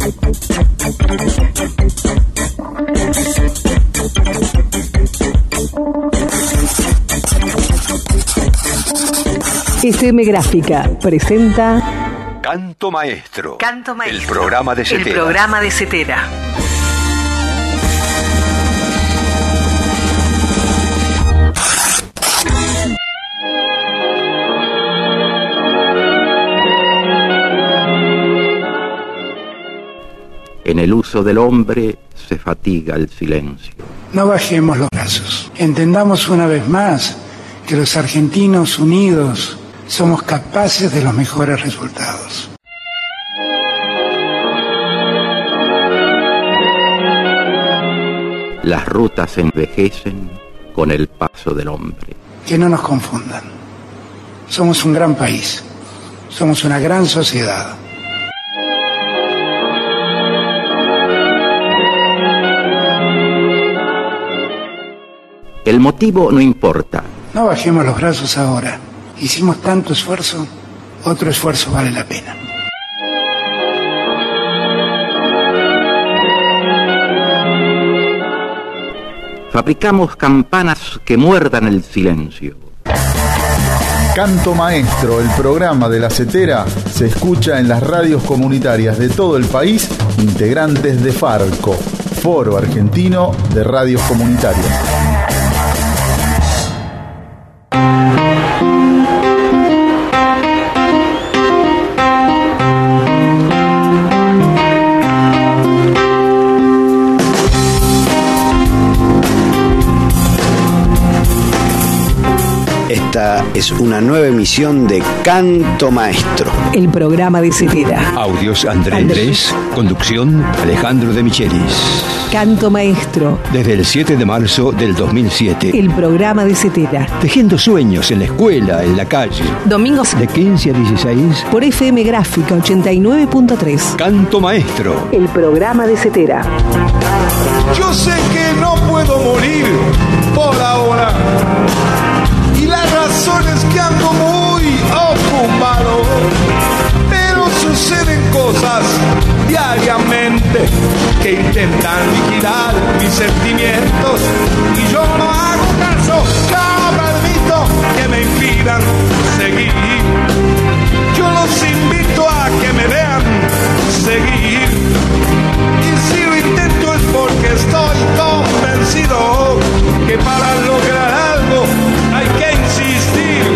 FM Gráfica presenta Canto Maestro. Canto Maestro. El programa de Cetera. El programa de Cetera. En el uso del hombre se fatiga el silencio. No bajemos los brazos. Entendamos una vez más que los argentinos unidos somos capaces de los mejores resultados. Las rutas envejecen con el paso del hombre. Que no nos confundan. Somos un gran país. Somos una gran sociedad. El motivo no importa. No bajemos los brazos ahora. Hicimos tanto esfuerzo, otro esfuerzo vale la pena. Fabricamos campanas que muerdan el silencio. Canto Maestro, el programa de la Cetera, se escucha en las radios comunitarias de todo el país, integrantes de FARCO, Foro Argentino de Radios Comunitarias. Esta es una nueva emisión de Canto Maestro. El programa de Cetera. Audios Andrés. Conducción Alejandro de Michelis. Canto Maestro. Desde el 7 de marzo del 2007. El programa de Cetera. Tejiendo sueños en la escuela, en la calle. Domingos De 15 a 16. por FM Gráfica 89.3. Canto Maestro. El programa de Cetera. Yo sé que no puedo morir por ahora. Y la razón es que ando muy ocupado. Pero suceden cosas diariamente que intentan liquidar mis sentimientos. Y yo no hago caso, yo permito que me impidan seguir. Yo los invito a que me vean seguir. Y si lo intento es porque estoy convencido que para lograr algo hay que insistir.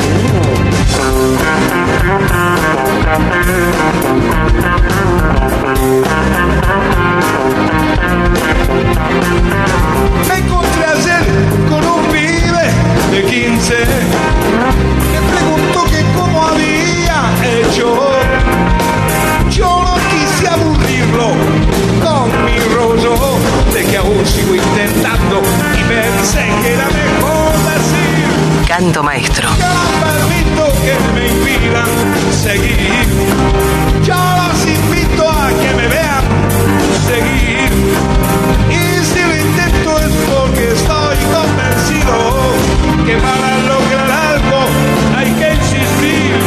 Me encontré ayer con un pibe de 15 que preguntó que cómo había hecho. Yo no quise aburrirlo con mi rollo de que aún sigo intentando y pensé que era mejor decir Canto Maestro. yo no permito que me impidan seguir. Yo los invito a que me vean seguir. Y si lo intento es porque estoy convencido que para lograr algo hay que insistir.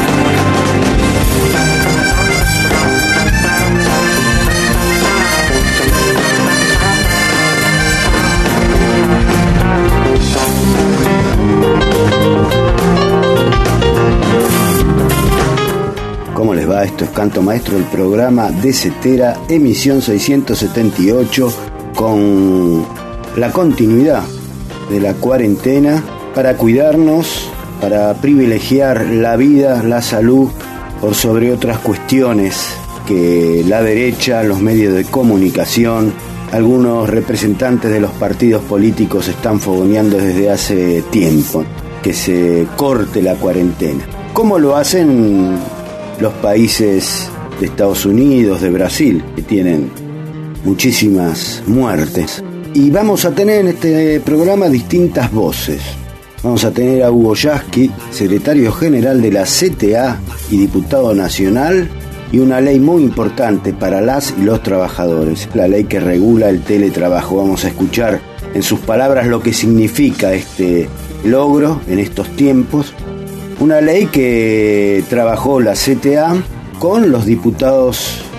¿Cómo les va? Esto es Canto Maestro, el programa de Cetera, emisión 678, con la continuidad de la cuarentena para cuidarnos, para privilegiar la vida, la salud, por sobre otras cuestiones que la derecha, los medios de comunicación, algunos representantes de los partidos políticos están fogoneando desde hace tiempo, que se corte la cuarentena. ¿Cómo lo hacen los países de Estados Unidos, de Brasil, que tienen muchísimas muertes? Y vamos a tener en este programa distintas voces. Vamos a tener a Hugo Yasky, secretario general de la CTA y diputado nacional, y una ley muy importante para las y los trabajadores, la ley que regula el teletrabajo. Vamos a escuchar en sus palabras lo que significa este logro en estos tiempos. Una ley que trabajó la CTA con los diputados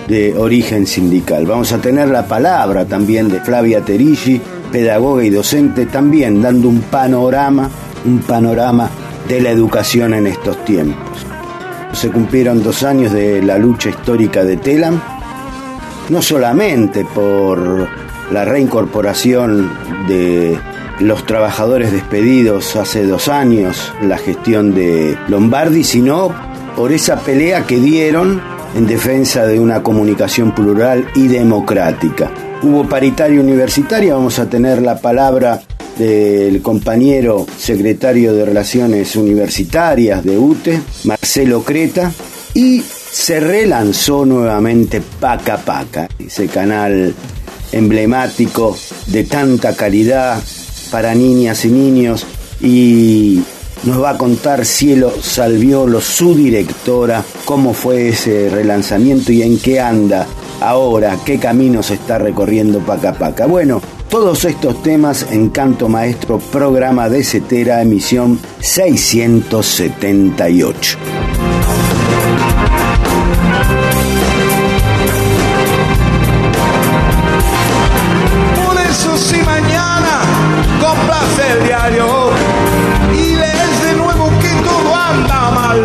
de origen sindical. Vamos a tener la palabra también de Flavia Terigi, pedagoga y docente, también dando un panorama de la educación en estos tiempos. Se cumplieron 2 años de la lucha histórica de Telam, no solamente por la reincorporación de los trabajadores despedidos hace 2 años, la gestión de Lombardi, sino por esa pelea que dieron en defensa de una comunicación plural y democrática. Hubo paritaria universitaria, vamos a tener la palabra del compañero secretario de Relaciones Universitarias de UTE, Marcelo Creta, y se relanzó nuevamente Paca Paca, ese canal emblemático de tanta calidad para niñas y niños, y nos va a contar Cielo Salviolo, su directora, cómo fue ese relanzamiento y en qué anda ahora, qué caminos está recorriendo Paca Paca. Bueno, todos estos temas en Canto Maestro, programa de Cetera, emisión 678. Por eso si mañana compras el diario y lees de nuevo que todo anda mal,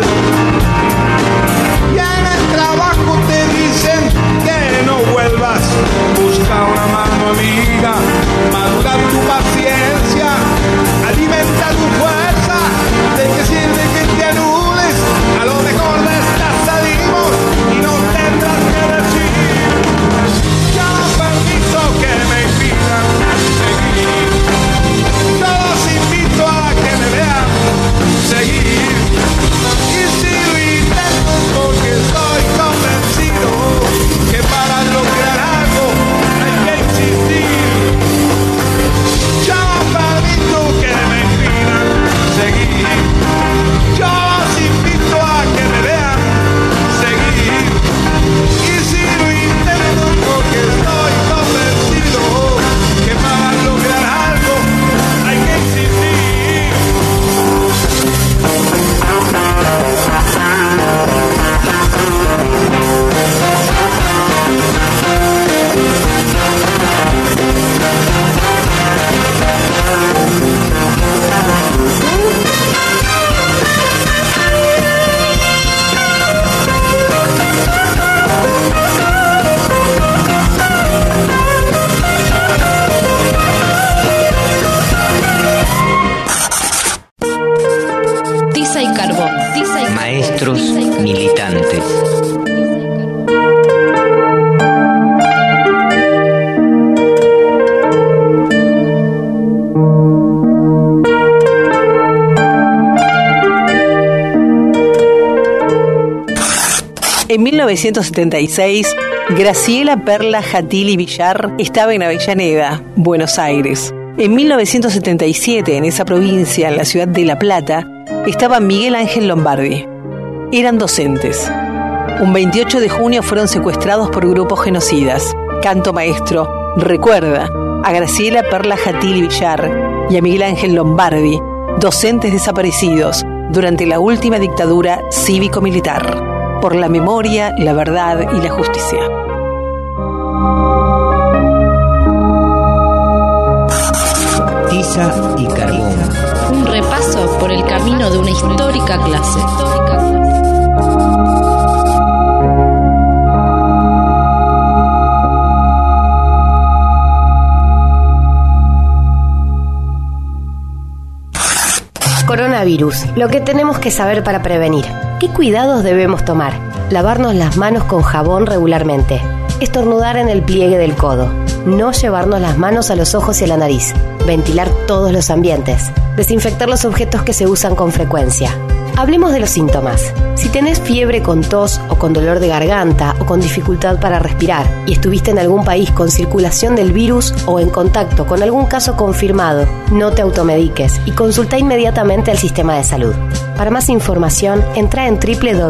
y en el trabajo te dicen que no vuelvas, busca una mano amiga, madura tu paciencia, alimenta tu fuerza. ¿De qué sirve que te anules? A lo mejor de estas salimos y no tendrás que decir: ya no permito que me impidan seguir. Yo los invito a que me vean seguir. Y si lo intento porque estoy convencido que para lograr algo hay que insistir. Yo no permito que me impidan seguir. Yo los invito a que me vean seguir. Y si lo intento porque estoy convencido que para lograr algo hay que insistir. Tiza y carbón. Maestros militantes. En 1976, Graciela Perla Jatili Villar estaba en Avellaneda, Buenos Aires. En 1977, en esa provincia, en la ciudad de La Plata, estaba Miguel Ángel Lombardi. Eran docentes. Un 28 de junio fueron secuestrados por grupos genocidas. Canto Maestro recuerda a Graciela Perla Jatili Villar y a Miguel Ángel Lombardi, docentes desaparecidos durante la última dictadura cívico-militar, por la memoria, la verdad y la justicia. Tiza y carbón. Un repaso por el camino de una histórica clase. Coronavirus. Lo que tenemos que saber para prevenir. ¿Qué cuidados debemos tomar? Lavarnos las manos con jabón regularmente. Estornudar en el pliegue del codo. No llevarnos las manos a los ojos y a la nariz. Ventilar todos los ambientes. Desinfectar los objetos que se usan con frecuencia. Hablemos de los síntomas. Si tenés fiebre con tos o con dolor de garganta o con dificultad para respirar y estuviste en algún país con circulación del virus o en contacto con algún caso confirmado, no te automediques y consulta inmediatamente al sistema de salud. Para más información, entra en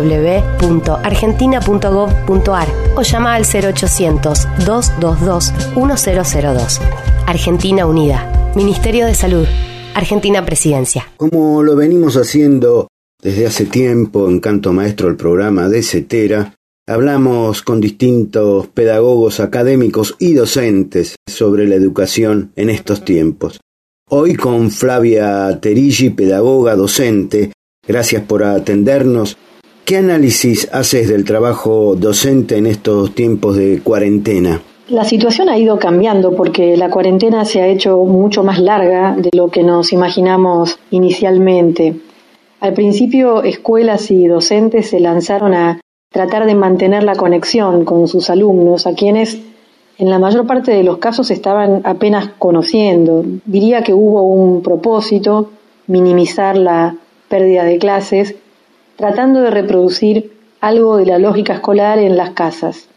www.argentina.gov.ar o llama al 0800-222-1002. Argentina Unida. Ministerio de Salud. Argentina Presidencia. Como lo venimos haciendo desde hace tiempo en Canto Maestro, el programa de Cetera, hablamos con distintos pedagogos, académicos y docentes sobre la educación en estos tiempos. Hoy con Flavia Terigi, pedagoga, docente. Gracias por atendernos. ¿Qué análisis haces del trabajo docente en estos tiempos de cuarentena? La situación ha ido cambiando porque la cuarentena se ha hecho mucho más larga de lo que nos imaginamos inicialmente. Al principio, escuelas y docentes se lanzaron a tratar de mantener la conexión con sus alumnos, a quienes en la mayor parte de los casos estaban apenas conociendo. Diría que hubo un propósito, minimizar la pérdida de clases, tratando de reproducir algo de la lógica escolar en las casas.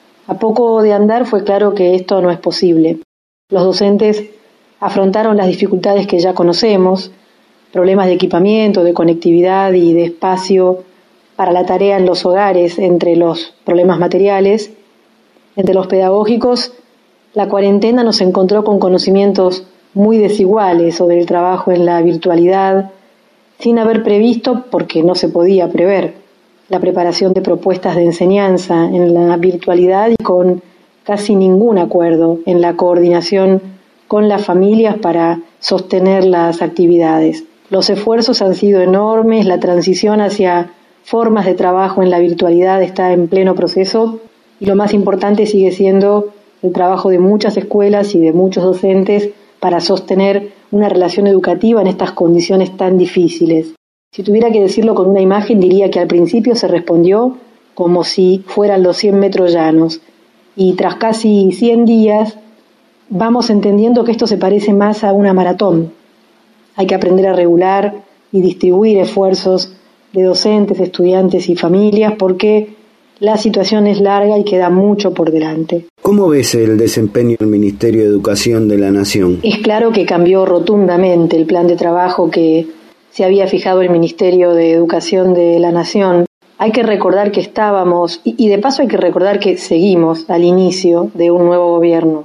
A poco de andar fue claro que esto no es posible. Los docentes afrontaron las dificultades que ya conocemos, problemas de equipamiento, de conectividad y de espacio para la tarea en los hogares, entre los problemas materiales. Entre los pedagógicos, la cuarentena nos encontró con conocimientos muy desiguales sobre el trabajo en la virtualidad, sin haber previsto, porque no se podía prever, la preparación de propuestas de enseñanza en la virtualidad y con casi ningún acuerdo en la coordinación con las familias para sostener las actividades. Los esfuerzos han sido enormes, la transición hacia formas de trabajo en la virtualidad está en pleno proceso y lo más importante sigue siendo el trabajo de muchas escuelas y de muchos docentes para sostener una relación educativa en estas condiciones tan difíciles. Si tuviera que decirlo con una imagen, diría que al principio se respondió como si fueran los 100 metros llanos y tras casi 100 días vamos entendiendo que esto se parece más a una maratón. Hay que aprender a regular y distribuir esfuerzos de docentes, estudiantes y familias porque la situación es larga y queda mucho por delante. ¿Cómo ves el desempeño del Ministerio de Educación de la Nación? Es claro que cambió rotundamente el plan de trabajo que se había fijado el Ministerio de Educación de la Nación. Hay que recordar que estábamos, y de paso hay que recordar que seguimos al inicio de un nuevo gobierno.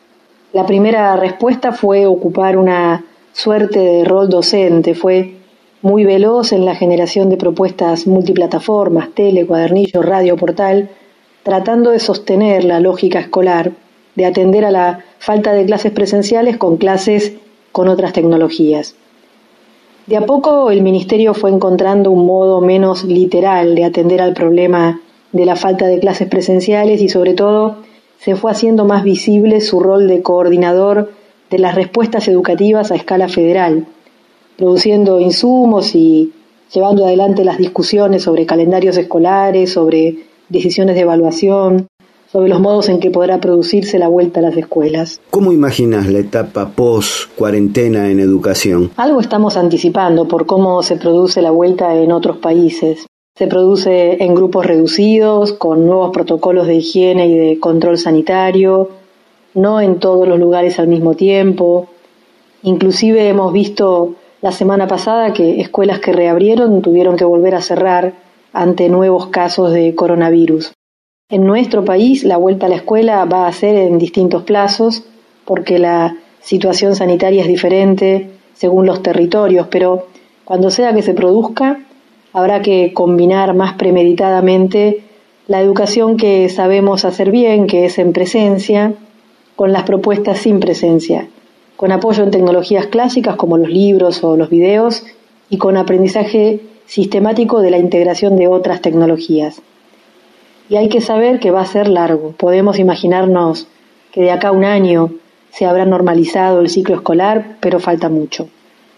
La primera respuesta fue ocupar una suerte de rol docente, fue muy veloz en la generación de propuestas multiplataformas, tele, cuadernillo, radio, portal, tratando de sostener la lógica escolar, de atender a la falta de clases presenciales con clases con otras tecnologías. De a poco el Ministerio fue encontrando un modo menos literal de atender al problema de la falta de clases presenciales y sobre todo se fue haciendo más visible su rol de coordinador de las respuestas educativas a escala federal, produciendo insumos y llevando adelante las discusiones sobre calendarios escolares, sobre decisiones de evaluación, sobre los modos en que podrá producirse la vuelta a las escuelas. ¿Cómo imaginas la etapa post-cuarentena en educación? Algo estamos anticipando por cómo se produce la vuelta en otros países. Se produce en grupos reducidos, con nuevos protocolos de higiene y de control sanitario, no en todos los lugares al mismo tiempo. Inclusive hemos visto la semana pasada que escuelas que reabrieron tuvieron que volver a cerrar ante nuevos casos de coronavirus. En nuestro país la vuelta a la escuela va a ser en distintos plazos porque la situación sanitaria es diferente según los territorios, pero cuando sea que se produzca habrá que combinar más premeditadamente la educación que sabemos hacer bien, que es en presencia, con las propuestas sin presencia, con apoyo en tecnologías clásicas como los libros o los videos y con aprendizaje sistemático de la integración de otras tecnologías. Y hay que saber que va a ser largo. Podemos imaginarnos que de acá a un año se habrá normalizado el ciclo escolar, pero falta mucho.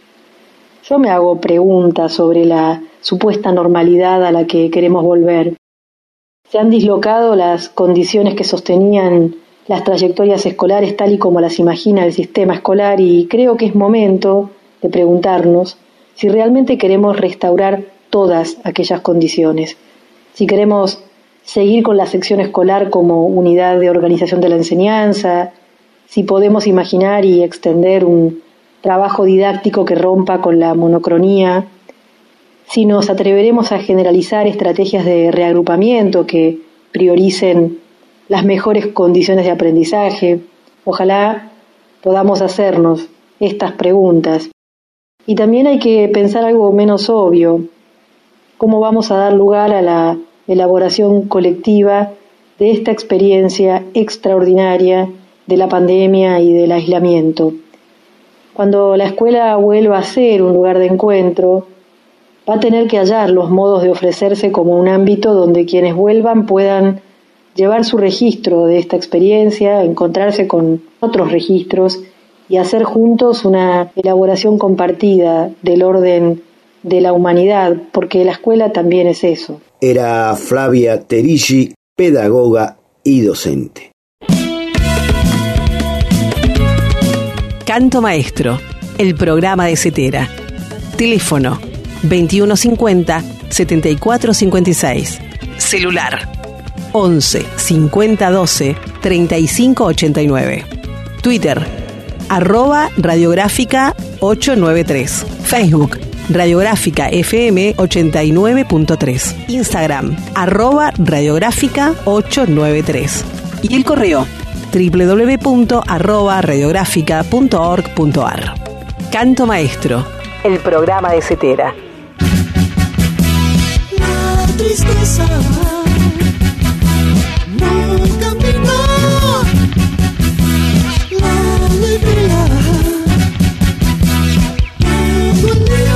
Yo me hago preguntas sobre la supuesta normalidad a la que queremos volver. Se han dislocado las condiciones que sostenían las trayectorias escolares tal y como las imagina el sistema escolar y creo que es momento de preguntarnos si realmente queremos restaurar todas aquellas condiciones, si queremos seguir con la sección escolar como unidad de organización de la enseñanza, si podemos imaginar y extender un trabajo didáctico que rompa con la monocronía, si nos atreveremos a generalizar estrategias de reagrupamiento que prioricen las mejores condiciones de aprendizaje. Ojalá podamos hacernos estas preguntas. Y también hay que pensar algo menos obvio. ¿Cómo vamos a dar lugar a la elaboración colectiva de esta experiencia extraordinaria de la pandemia y del aislamiento. Cuando la escuela vuelva a ser un lugar de encuentro, va a tener que hallar los modos de ofrecerse como un ámbito donde quienes vuelvan puedan llevar su registro de esta experiencia, encontrarse con otros registros y hacer juntos una elaboración compartida del orden de la humanidad, porque la escuela también es eso. Era Flavia Terigi, pedagoga y docente. Canto Maestro, el programa de Cetera. Teléfono 2150 7456. Celular 11 50 12 35 89. Twitter @radiográfica 893. Facebook Radiográfica FM 89.3. Instagram @radiográfica 893. Y el correo www.radiográfica.org.ar. Canto Maestro, el programa de Cetera. La tristeza no camina, la alegría todo el día.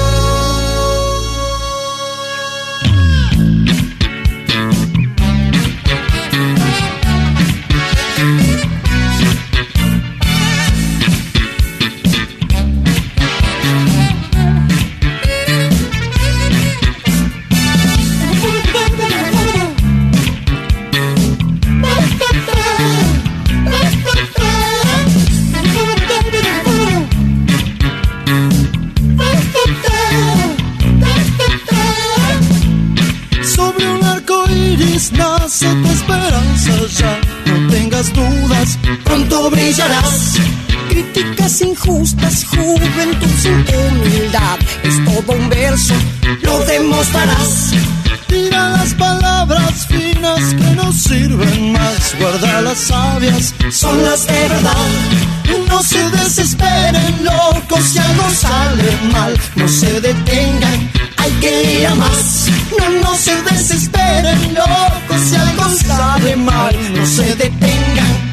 Nace tu esperanza ya, no tengas dudas, pronto brillarás. Críticas injustas, juventud sin humildad, es todo un verso, lo demostrarás. Tira las palabras finas que no sirven más, guarda las sabias, son las de verdad. No se desesperen, locos, si algo sale mal, no se detengan, hay que ir a más. No se desesperen, locos, si algo sale mal, no se detengan.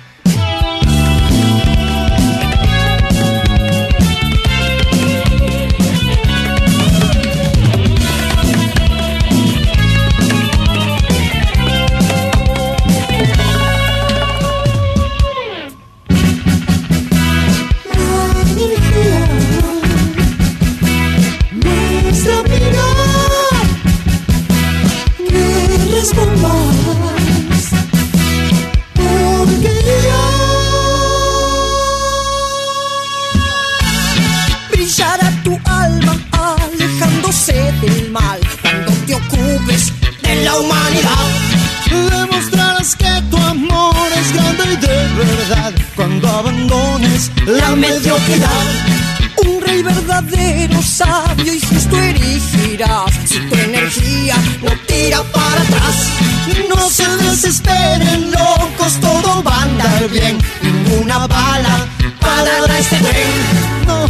Brillará tu alma alejándose del mal cuando te ocupes de la humanidad. Demostrarás que tu amor es grande y de verdad cuando abandones la mediocridad. Un rey verdadero, sabio y justo erigirás si tu energía no tira para atrás. No se desesperen, locos, todo va a andar bien. Ninguna bala parará este tren. No,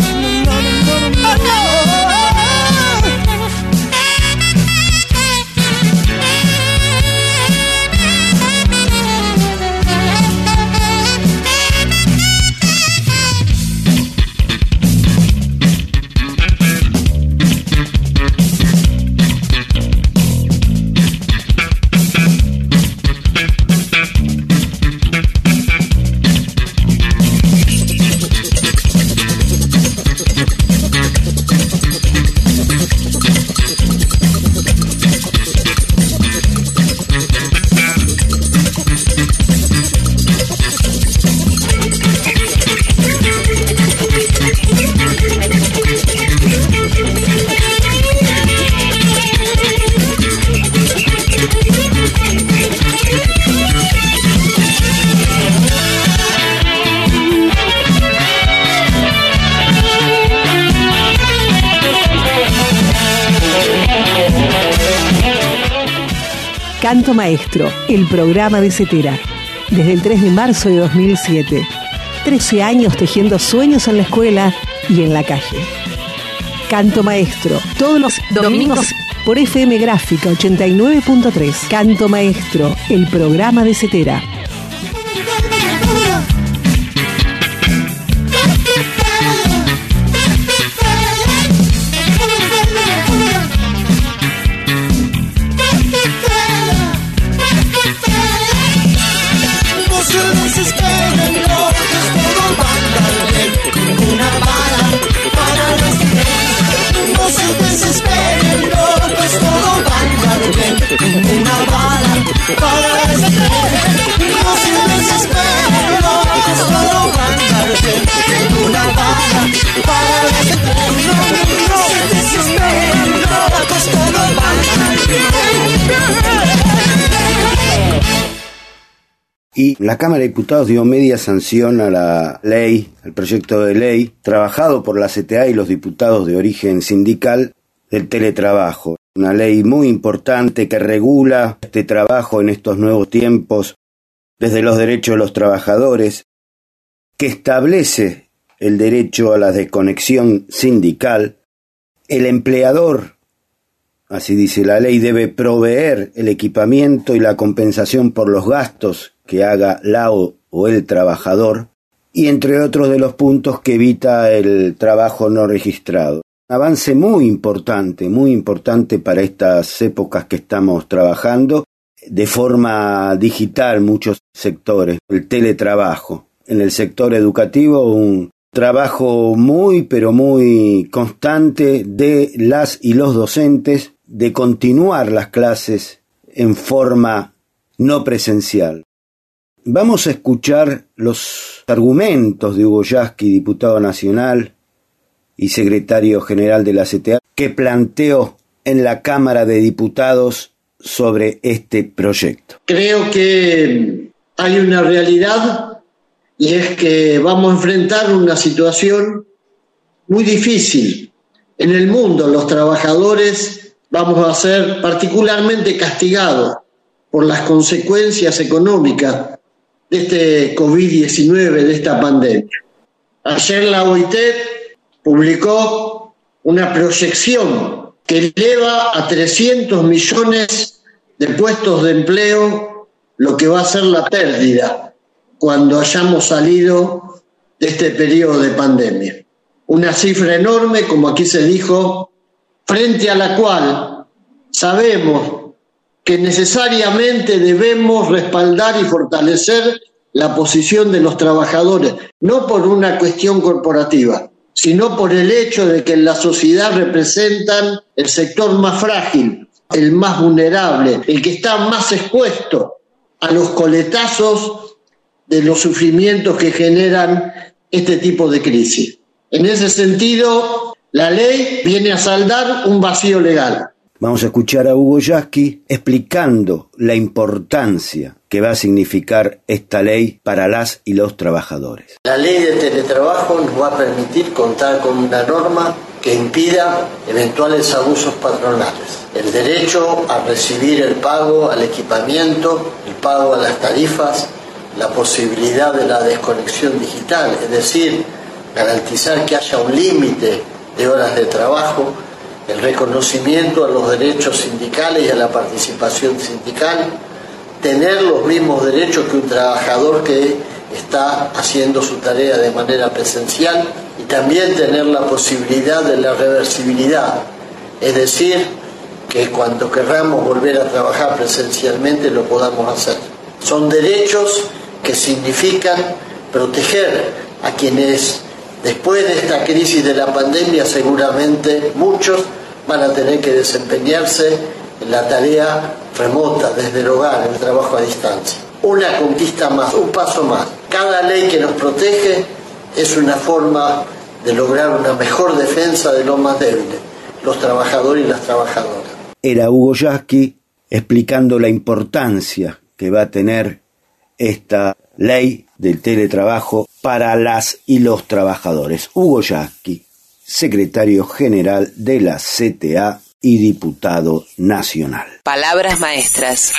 no. Canto Maestro, el programa de Cetera. Desde el 3 de marzo de 2007. 13 años tejiendo sueños en la escuela y en la calle. Canto Maestro, todos los domingos por FM Gráfica 89.3. Canto Maestro, el programa de Cetera. Y la Cámara de Diputados dio media sanción a la ley, al proyecto de ley, trabajado por la CTA y los diputados de origen sindical del teletrabajo. Una ley muy importante que regula este trabajo en estos nuevos tiempos desde los derechos de los trabajadores, que establece el derecho a la desconexión sindical. El empleador, así dice la ley, debe proveer el equipamiento y la compensación por los gastos que haga la o el trabajador, y entre otros de los puntos que evita el trabajo no registrado. Avance muy importante para estas épocas que estamos trabajando de forma digital muchos sectores. El teletrabajo. En el sector educativo, un trabajo muy constante de las y los docentes de continuar las clases en forma no presencial. Vamos a escuchar los argumentos de Hugo Yasky, diputado nacional y secretario general de la CTA, que planteó en la Cámara de Diputados sobre este proyecto. Creo que hay una realidad, y es que vamos a enfrentar una situación muy difícil. En el mundo los trabajadores vamos a ser particularmente castigados por las consecuencias económicas de este COVID-19, de esta pandemia. Ayer la OIT publicó una proyección que eleva a 300 millones de puestos de empleo lo que va a ser la pérdida cuando hayamos salido de este periodo de pandemia. Una cifra enorme, como aquí se dijo, frente a la cual sabemos que necesariamente debemos respaldar y fortalecer la posición de los trabajadores, no por una cuestión corporativa, sino por el hecho de que en la sociedad representan el sector más frágil, el más vulnerable, el que está más expuesto a los coletazos de los sufrimientos que generan este tipo de crisis. En ese sentido, la ley viene a saldar un vacío legal. Vamos a escuchar a Hugo Yasky explicando la importancia que va a significar esta ley para las y los trabajadores. La ley de teletrabajo nos va a permitir contar con una norma que impida eventuales abusos patronales. El derecho a recibir el pago al equipamiento, el pago a las tarifas, la posibilidad de la desconexión digital, es decir, garantizar que haya un límite de horas de trabajo, el reconocimiento a los derechos sindicales y a la participación sindical, tener los mismos derechos que un trabajador que está haciendo su tarea de manera presencial, y también tener la posibilidad de la reversibilidad, es decir, que cuando querramos volver a trabajar presencialmente lo podamos hacer. Son derechos que significan proteger a quienes después de esta crisis de la pandemia seguramente muchos van a tener que desempeñarse en la tarea remota, desde el hogar, en el trabajo a distancia. Una conquista más, un paso más. Cada ley que nos protege es una forma de lograr una mejor defensa de los más débiles, los trabajadores y las trabajadoras. Era Hugo Yasky explicando la importancia que va a tener esta ley del teletrabajo para las y los trabajadores. Hugo Yasky, secretario general de la CTA y diputado nacional. Palabras maestras.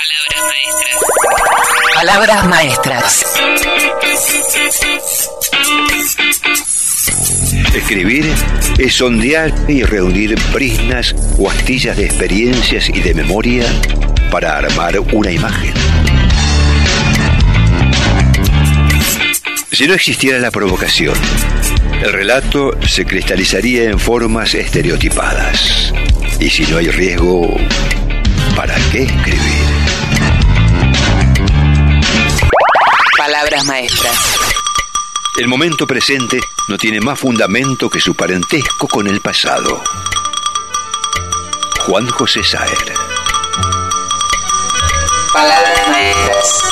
Palabras maestras. Escribir es sondear y reunir briznas o astillas de experiencias y de memoria para armar una imagen. Si no existiera la provocación, el relato se cristalizaría en formas estereotipadas. Y si no hay riesgo, ¿para qué escribir? Palabras maestras. El momento presente no tiene más fundamento que su parentesco con el pasado. Juan José Saer. Palabras maestras.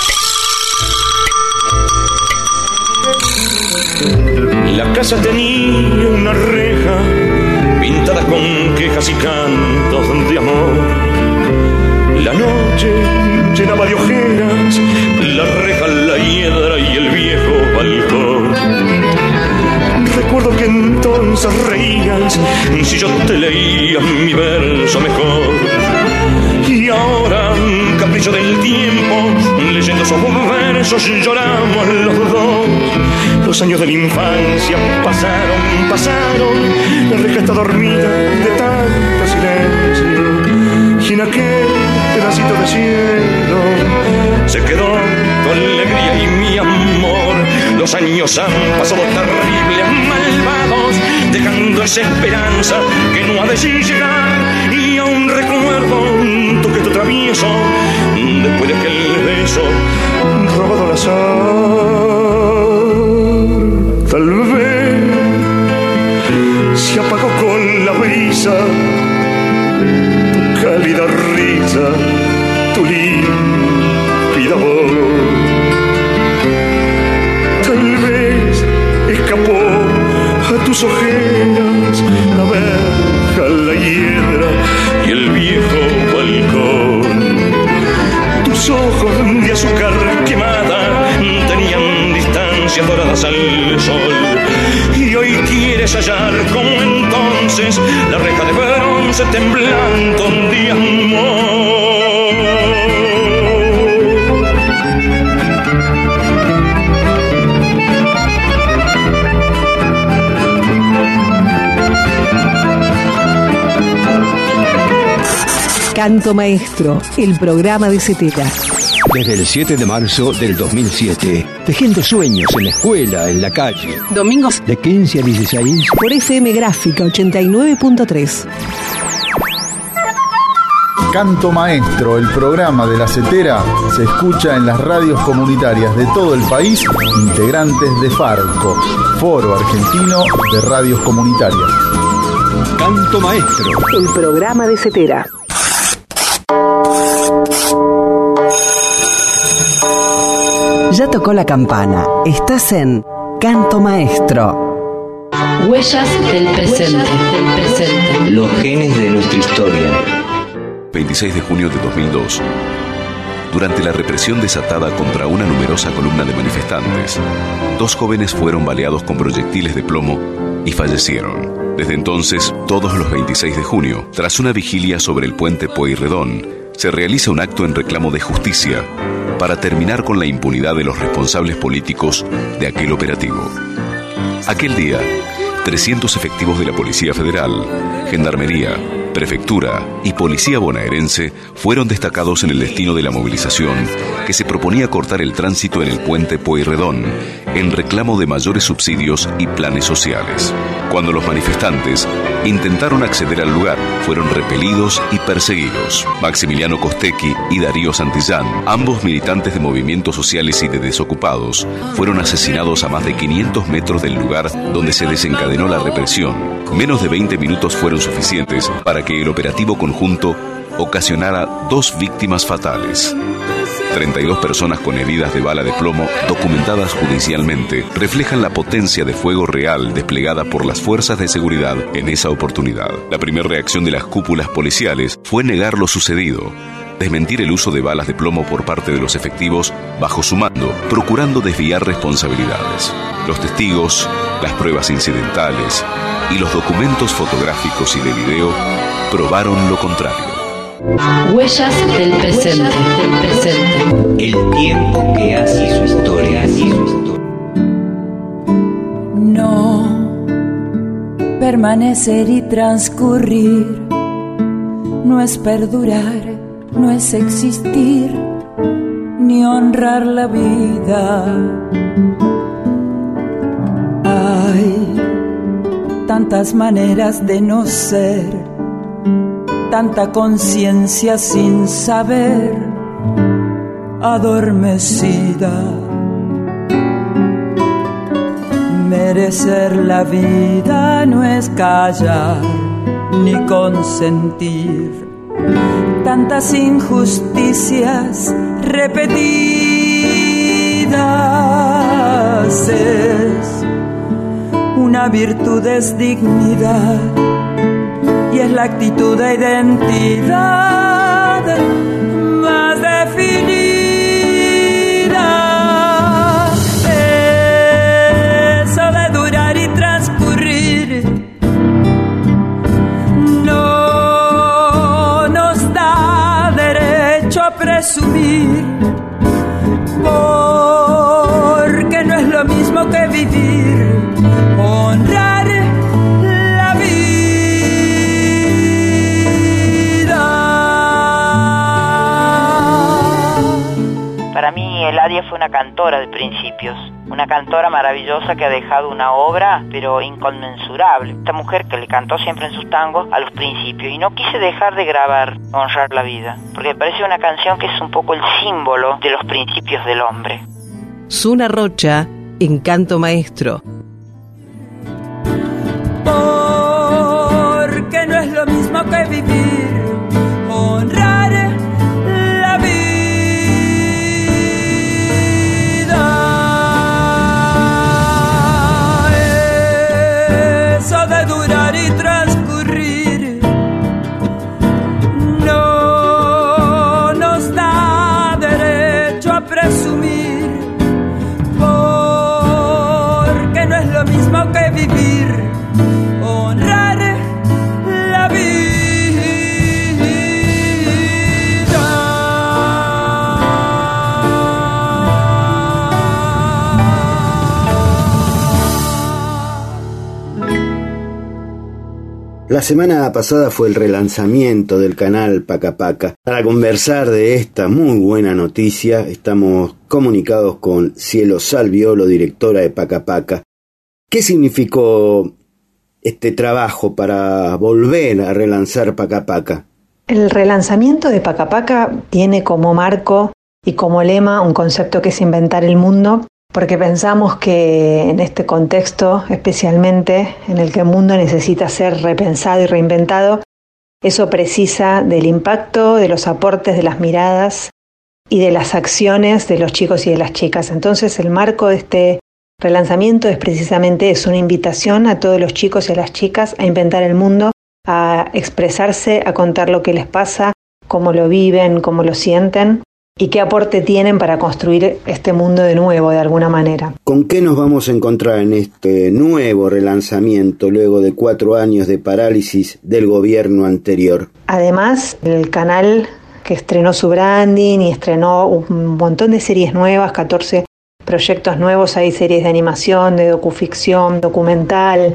La casa tenía una reja pintada con quejas y cantos de amor. La noche llenaba de ojeras la reja, la hiedra y el viejo balcón. Recuerdo que entonces reías si yo te leía mi verso mejor. Y ahora, capricho del tiempo, leyendo esos versos lloramos los dos. Los años de la infancia pasaron, la reja está dormida de tanto silencio. Y en aquel pedacito de cielo se quedó tu alegría y mi amor. Los años han pasado terribles, malvados, dejando esa esperanza que no ha de llegar. Y aún recuerdo un toquete travieso después de aquel beso robado al azar. Tal vez se apagó con la brisa tu cálida risa, tu límpida voz. Tal vez escapó a tus ojeras la verja, la hiedra y el viejo balcón. Tus ojos de azúcar quemada tenían distancias doradas al sol. Y hoy quieres hallar como entonces la reja de bronce temblando de amor. Canto Maestro, el programa de Cetera. Desde el 7 de marzo del 2007, tejiendo sueños en la escuela, en la calle. Domingos de 15 a 16. Por FM Gráfica 89.3. Canto Maestro, el programa de la Cetera, se escucha en las radios comunitarias de todo el país, integrantes de Farco, Foro Argentino de Radios Comunitarias. Canto Maestro, el programa de Cetera. Ya tocó la campana. Estás en Canto Maestro. Huellas del presente. Los genes de nuestra historia. 26 de junio de 2002. Durante la represión desatada contra una numerosa columna de manifestantes, 2 jóvenes fueron baleados con proyectiles de plomo y fallecieron. Desde entonces, todos los 26 de junio, tras una vigilia sobre el puente Pueyrredón, se realiza un acto en reclamo de justicia para terminar con la impunidad de los responsables políticos de aquel operativo. Aquel día, 300 efectivos de la Policía Federal, Gendarmería, Prefectura y Policía Bonaerense fueron destacados en el destino de la movilización que se proponía cortar el tránsito en el puente Pueyrredón en reclamo de mayores subsidios y planes sociales. Cuando los manifestantes intentaron acceder al lugar, fueron repelidos y perseguidos. Maximiliano Costecchi y Darío Santillán, ambos militantes de movimientos sociales y de desocupados, fueron asesinados a más de 500 metros del lugar donde se desencadenó la represión. Menos de 20 minutos fueron suficientes para que el operativo conjunto ocasionara 2 víctimas fatales. 32 personas con heridas de bala de plomo documentadas judicialmente reflejan la potencia de fuego real desplegada por las fuerzas de seguridad en esa oportunidad. La primera reacción de las cúpulas policiales fue negar lo sucedido, desmentir el uso de balas de plomo por parte de los efectivos bajo su mando, procurando desviar responsabilidades. Los testigos, las pruebas incidentales y los documentos fotográficos y de video probaron lo contrario. Huellas del presente. El tiempo que hace su historia. No permanecer y transcurrir, no es perdurar, no es existir, ni honrar la vida. Hay tantas maneras de no ser, tanta conciencia sin saber, adormecida. Merecer la vida no es callar ni consentir tantas injusticias repetidas. Es una virtud, es dignidad y es la actitud de identidad más definida. Eso de durar y transcurrir no nos da derecho a presumir, porque no es lo mismo que vivir, honrar la vida. Para mí Eladia fue una cantora de principios, una cantora maravillosa que ha dejado una obra pero inconmensurable. Esta mujer que le cantó siempre en sus tangos a los principios, y no quise dejar de grabar Honrar la Vida, porque me parece una canción que es un poco el símbolo de los principios del hombre. Zuna Rocha en Canto Maestro. Porque no es lo mismo que vivir, honrar la vida. Eso de durar y transcurrir no nos da derecho a presumir, porque no es lo mismo que vivir, honrar la vida. La semana pasada fue el relanzamiento del canal Paca Paca. Para conversar de esta muy buena noticia, estamos comunicados con Cielo Salviolo, directora de Paca Paca. ¿Qué significó este trabajo para volver a relanzar Paca Paca? El relanzamiento de Paca Paca tiene como marco y como lema un concepto que es inventar el mundo, porque pensamos que en este contexto, especialmente en el que el mundo necesita ser repensado y reinventado, eso precisa del impacto, de los aportes, de las miradas y de las acciones de los chicos y de las chicas. Entonces el marco de este relanzamiento es precisamente eso, una invitación a todos los chicos y a las chicas a inventar el mundo, a expresarse, a contar lo que les pasa, cómo lo viven, cómo lo sienten y qué aporte tienen para construir este mundo de nuevo, de alguna manera. ¿Con qué nos vamos a encontrar en este nuevo relanzamiento luego de 4 años de parálisis del gobierno anterior? Además, el canal que estrenó su branding y estrenó un montón de series nuevas, 14 proyectos nuevos, hay series de animación, de docuficción, documental,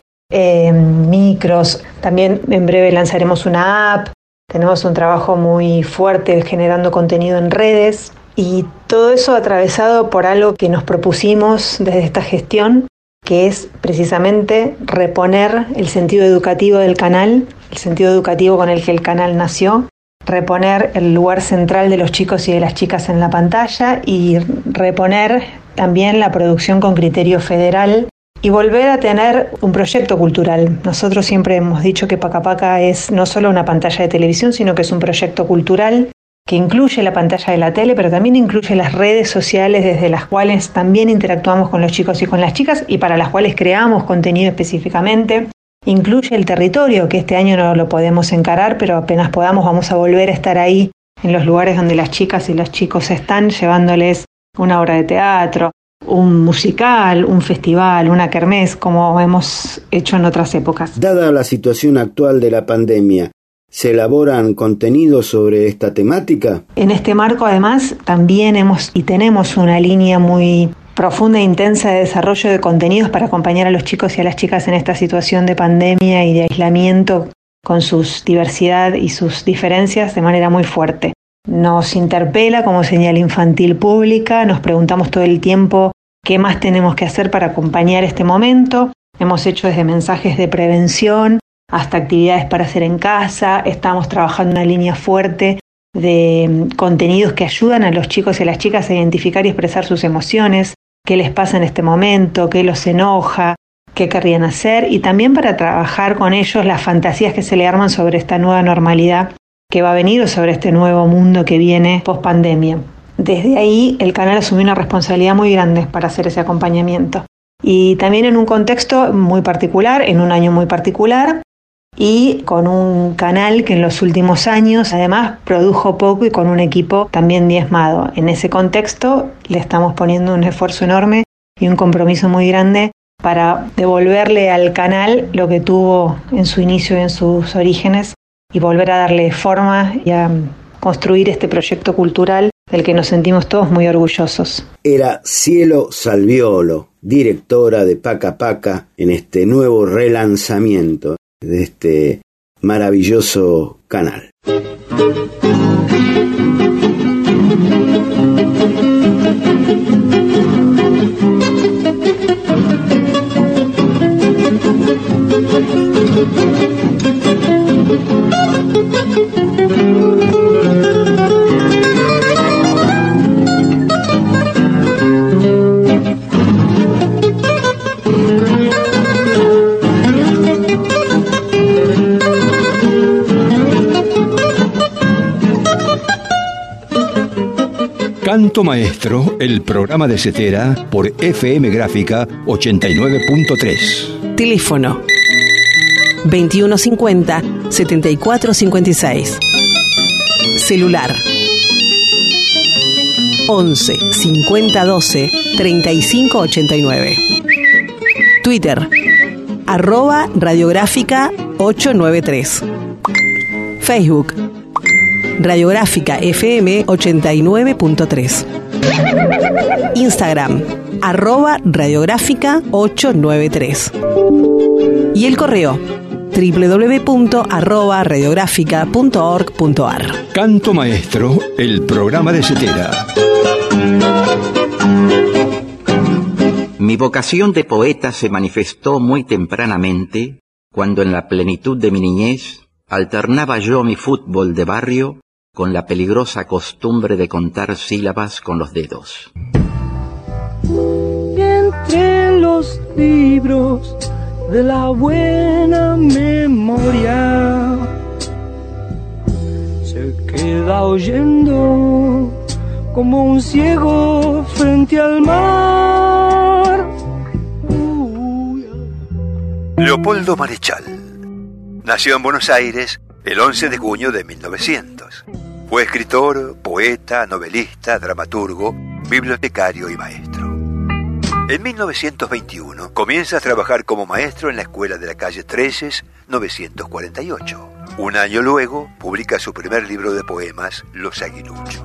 micros. También en breve lanzaremos una app. Tenemos un trabajo muy fuerte generando contenido en redes y todo eso atravesado por algo que nos propusimos desde esta gestión, que es precisamente reponer el sentido educativo del canal, el sentido educativo con el que el canal nació, reponer el lugar central de los chicos y de las chicas en la pantalla y reponer también la producción con criterio federal y volver a tener un proyecto cultural. Nosotros siempre hemos dicho que Paca Paca es no solo una pantalla de televisión, sino que es un proyecto cultural que incluye la pantalla de la tele, pero también incluye las redes sociales desde las cuales también interactuamos con los chicos y con las chicas y para las cuales creamos contenido específicamente. Incluye el territorio, que este año no lo podemos encarar, pero apenas podamos vamos a volver a estar ahí en los lugares donde las chicas y los chicos están, llevándoles una obra de teatro, un musical, un festival, una kermés, como hemos hecho en otras épocas. Dada la situación actual de la pandemia, ¿se elaboran contenidos sobre esta temática? En este marco, además, también tenemos una línea muy profunda e intensa de desarrollo de contenidos para acompañar a los chicos y a las chicas en esta situación de pandemia y de aislamiento con su diversidad y sus diferencias de manera muy fuerte. Nos interpela como señal infantil pública, nos preguntamos todo el tiempo qué más tenemos que hacer para acompañar este momento. Hemos hecho desde mensajes de prevención hasta actividades para hacer en casa. Estamos trabajando una línea fuerte de contenidos que ayudan a los chicos y a las chicas a identificar y expresar sus emociones, qué les pasa en este momento, qué los enoja, qué querrían hacer, y también para trabajar con ellos las fantasías que se le arman sobre esta nueva normalidad que va a venir o sobre este nuevo mundo que viene post-pandemia. Desde ahí el canal asumió una responsabilidad muy grande para hacer ese acompañamiento. Y también en un contexto muy particular, en un año muy particular, y con un canal que en los últimos años además produjo poco y con un equipo también diezmado. En ese contexto le estamos poniendo un esfuerzo enorme y un compromiso muy grande para devolverle al canal lo que tuvo en su inicio y en sus orígenes y volver a darle forma y a construir este proyecto cultural del que nos sentimos todos muy orgullosos. Era Cielo Salviolo, directora de Paca Paca, en este nuevo relanzamiento de este maravilloso canal. Canto Maestro, el programa de Cetera por FM Gráfica 89.3. Teléfono 2150-7456. Celular 11 5012 3589. Twitter @radiográfica 893. Facebook Radiográfica FM 89.3. Instagram @radiográfica 893. Y el correo www.radiográfica.org.ar. Canto Maestro, el programa de Cetera. Mi vocación de poeta se manifestó muy tempranamente cuando en la plenitud de mi niñez alternaba yo mi fútbol de barrio con la peligrosa costumbre de contar sílabas con los dedos. Y entre los libros de la buena memoria se queda oyendo como un ciego frente al mar. Leopoldo Marechal nació en Buenos Aires el 11 de junio de 1900. Fue escritor, poeta, novelista, dramaturgo, bibliotecario y maestro. En 1921 comienza a trabajar como maestro en la escuela de la calle Treyes 948. Un año luego publica su primer libro de poemas, Los Aguiluchos.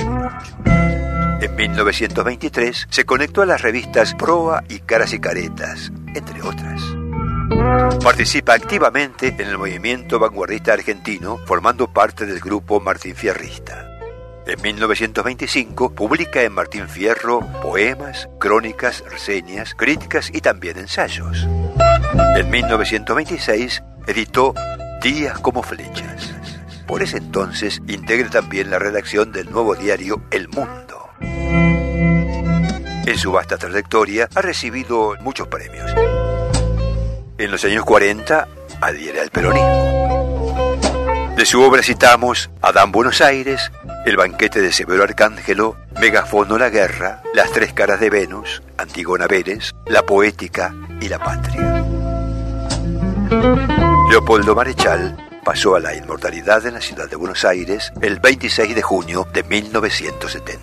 En 1923 se conectó a las revistas Proa y Caras y Caretas, entre otras. Participa activamente en el movimiento vanguardista argentino, formando parte del grupo Martín Fierrista. En 1925 publica en Martín Fierro poemas, crónicas, reseñas, críticas y también ensayos. En 1926 editó Días como flechas. Por ese entonces integra también la redacción del nuevo diario El Mundo. En su vasta trayectoria ha recibido muchos premios. En los años 40 adhiere al peronismo. De su obra citamos Adán Buenos Aires, El banquete de Severo Arcángelo, Megafono la guerra, Las tres caras de Venus, Antígona Vélez, La poética y La patria. Leopoldo Marechal pasó a la inmortalidad en la ciudad de Buenos Aires el 26 de junio de 1970.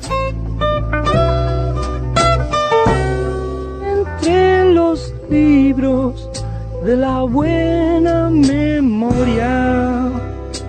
Entre los libros de la buena memoria.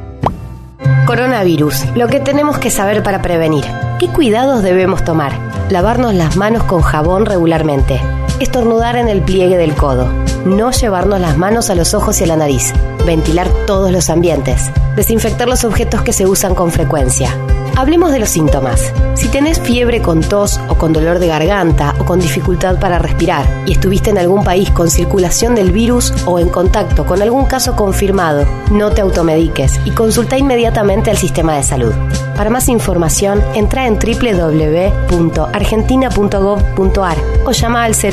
Coronavirus, lo que tenemos que saber para prevenir. ¿Qué cuidados debemos tomar? Lavarnos las manos con jabón regularmente. Estornudar en el pliegue del codo. No llevarnos las manos a los ojos y a la nariz. Ventilar todos los ambientes. Desinfectar los objetos que se usan con frecuencia. Hablemos de los síntomas. Si tenés fiebre con tos o con dolor de garganta o con dificultad para respirar y estuviste en algún país con circulación del virus o en contacto con algún caso confirmado, no te automediques y consulta inmediatamente al sistema de salud. Para más información, entra en www.argentina.gov.ar o llama al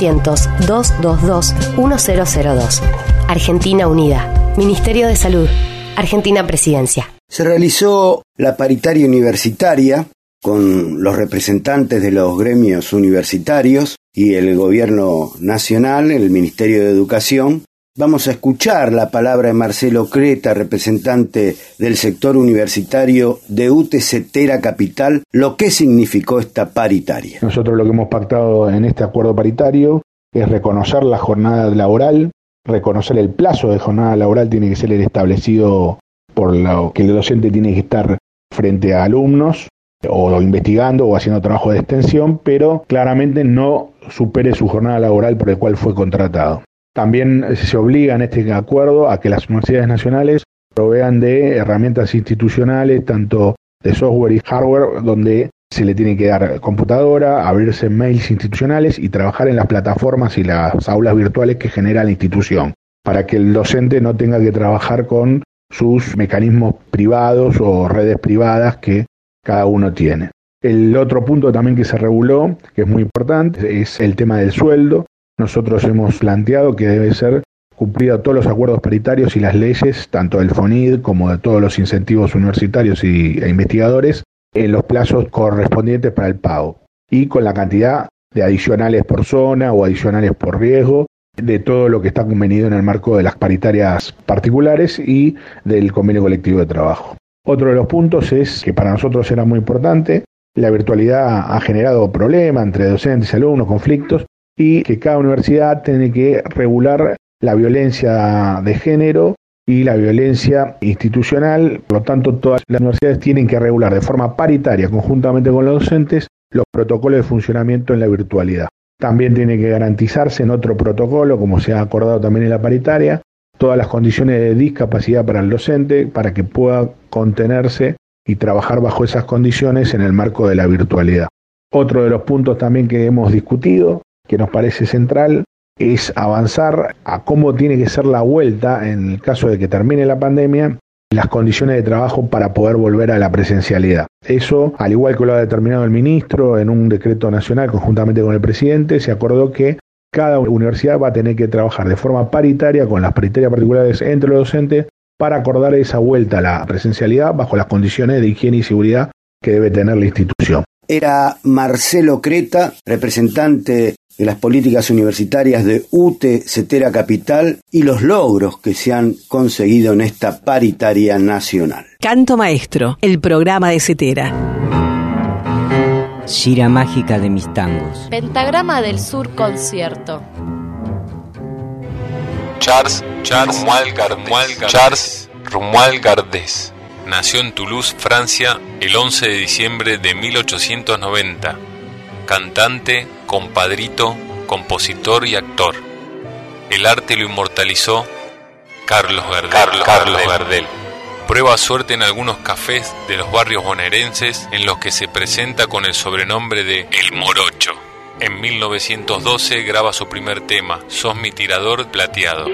0800-222-1002. Argentina Unida. Ministerio de Salud. Argentina Presidencia. Se realizó la paritaria universitaria con los representantes de los gremios universitarios y el Gobierno Nacional, el Ministerio de Educación. Vamos a escuchar la palabra de Marcelo Creta, representante del sector universitario de UTE Cetera Capital, lo que significó esta paritaria. Nosotros lo que hemos pactado en este acuerdo paritario es reconocer la jornada laboral, reconocer el plazo de jornada laboral tiene que ser el establecido por lo que el docente tiene que estar frente a alumnos o investigando o haciendo trabajo de extensión, pero claramente no supere su jornada laboral por el cual fue contratado. También se obliga en este acuerdo a que las universidades nacionales provean de herramientas institucionales, tanto de software y hardware, donde se le tiene que dar computadora, abrirse mails institucionales y trabajar en las plataformas y las aulas virtuales que genera la institución, para que el docente no tenga que trabajar con sus mecanismos privados o redes privadas que cada uno tiene. El otro punto también que se reguló, que es muy importante, es el tema del sueldo. Nosotros hemos planteado que debe ser cumplido todos los acuerdos paritarios y las leyes, tanto del FONID como de todos los incentivos universitarios e investigadores, en los plazos correspondientes para el pago y con la cantidad de adicionales por zona o adicionales por riesgo, de todo lo que está convenido en el marco de las paritarias particulares y del convenio colectivo de trabajo. Otro de los puntos es que para nosotros era muy importante, la virtualidad ha generado problemas entre docentes y alumnos, conflictos, y que cada universidad tiene que regular la violencia de género y la violencia institucional. Por lo tanto, todas las universidades tienen que regular de forma paritaria, conjuntamente con los docentes, los protocolos de funcionamiento en la virtualidad. También tiene que garantizarse en otro protocolo, como se ha acordado también en la paritaria, todas las condiciones de discapacidad para el docente, para que pueda contenerse y trabajar bajo esas condiciones en el marco de la virtualidad. Otro de los puntos también que hemos discutido, que nos parece central, es avanzar a cómo tiene que ser la vuelta, en el caso de que termine la pandemia, las condiciones de trabajo para poder volver a la presencialidad. Eso, al igual que lo ha determinado el ministro en un decreto nacional conjuntamente con el presidente, se acordó que cada universidad va a tener que trabajar de forma paritaria con las paritarias particulares entre los docentes para acordar esa vuelta a la presencialidad bajo las condiciones de higiene y seguridad que debe tener la institución. Era Marcelo Creta, representante de las políticas universitarias de UTE Cetera Capital y los logros que se han conseguido en esta paritaria nacional. Canto Maestro, el programa de Cetera. Gira mágica de mis tangos. Pentagrama del Sur concierto. Charles Romuald Gardés nació en Toulouse, Francia, el 11 de diciembre de 1890. Cantante, compadrito, compositor y actor. El arte lo inmortalizó Carlos Gardel. Prueba suerte en algunos cafés de los barrios bonaerenses en los que se presenta con el sobrenombre de El Morocho. En 1912 graba su primer tema, Sos mi tirador plateado.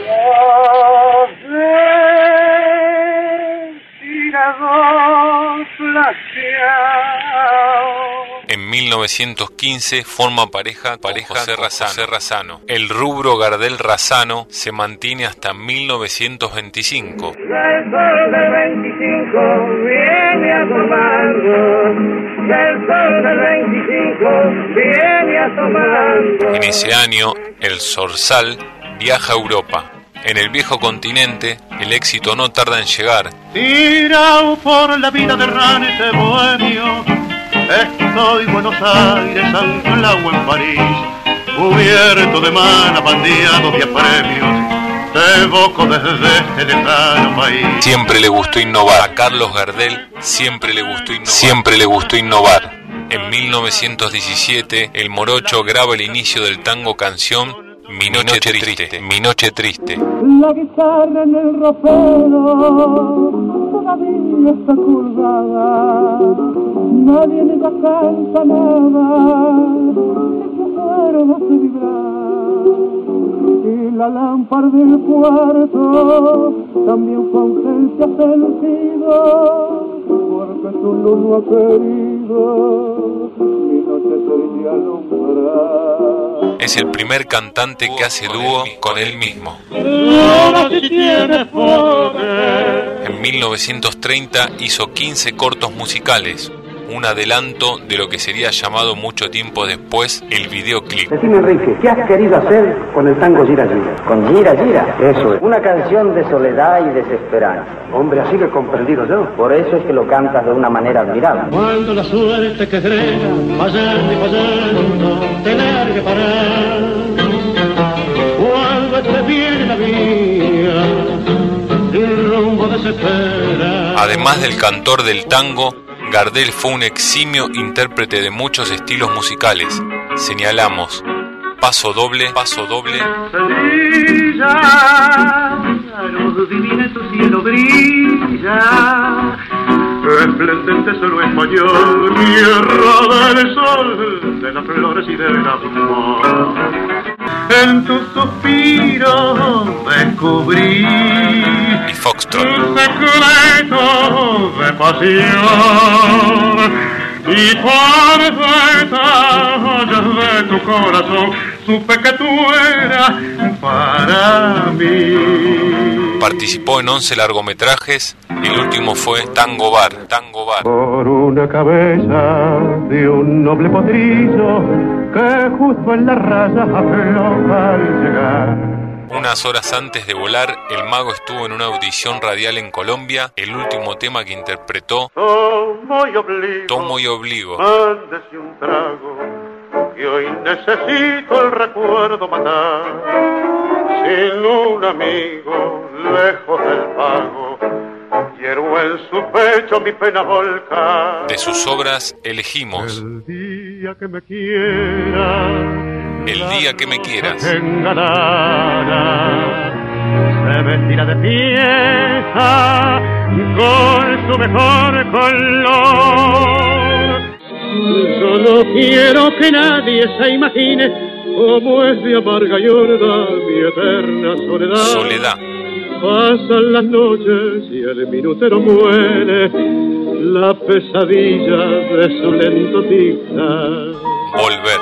En 1915 forma pareja con José Razzano. El rubro Gardel Razzano se mantiene hasta 1925. El sol del 25 viene asomando. El sol del 25 viene asomando. En ese año, el Zorzal viaja a Europa. En el viejo continente, el éxito no tarda en llegar. Tirao por la vida errante bohemio, estoy Buenos Aires, anclado en París, cubierto de manas, bandeados y premios, te evoco desde este lejano país. Siempre le gustó innovar. A Carlos Gardel siempre le gustó innovar. En 1917, el morocho graba el inicio del tango canción Mi noche triste, mi noche triste. La guitarra en el ropero todavía está colgada, nadie le da canta nada, el que afuera no hace vibrar, y la lámpara del cuarto también con ausencia sentido, porque tú no lo has querido, mi noche triste alumbrar. Es el primer cantante que hace dúo con él mismo. En 1930 hizo 15 cortos musicales, un adelanto de lo que sería llamado mucho tiempo después el videoclip. Decime, Enrique, ¿qué has querido hacer con el tango Gira Gira? ¿Con Gira Gira? Eso es. Una canción de soledad y desesperanza. Hombre, así lo he comprendido yo. Por eso es que lo cantas de una manera admirable. Cuando la suerte que frena, fallando y fallando, te largue parar. Cuando te viene la vida, sin rumbo desespera. Además del cantor del tango, Gardel fue un eximio intérprete de muchos estilos musicales. Señalamos Paso Doble, Sevilla, la luz divina en tu cielo brilla, resplendente solo español, tierra del sol, de las flores y del amor. En tus suspiros descubrí y Foxtrot, un secreto de pasión, y por detalles de tu corazón supe que tú eras para mí. Participó en 11 largometrajes, el último fue Tango Bar. Por una cabeza de un noble potrillo que justo en la raya afloja al llegar. Unas horas antes de volar, el mago estuvo en una audición radial en Colombia. El último tema que interpretó, Tomo y Obligo. Mándese un trago, que hoy necesito el recuerdo matar. Sin un amigo, lejos del pago, quiero en su pecho mi pena volcar. De sus obras elegimos El día que me quiera, El día que me quieras. Engalara, se vestirá de pieza con su mejor color. Yo no quiero que nadie se imagine cómo es de amarga y horda mi eterna soledad. Pasan las noches y el minutero muere, la pesadilla de su lento tic-tac. Volver.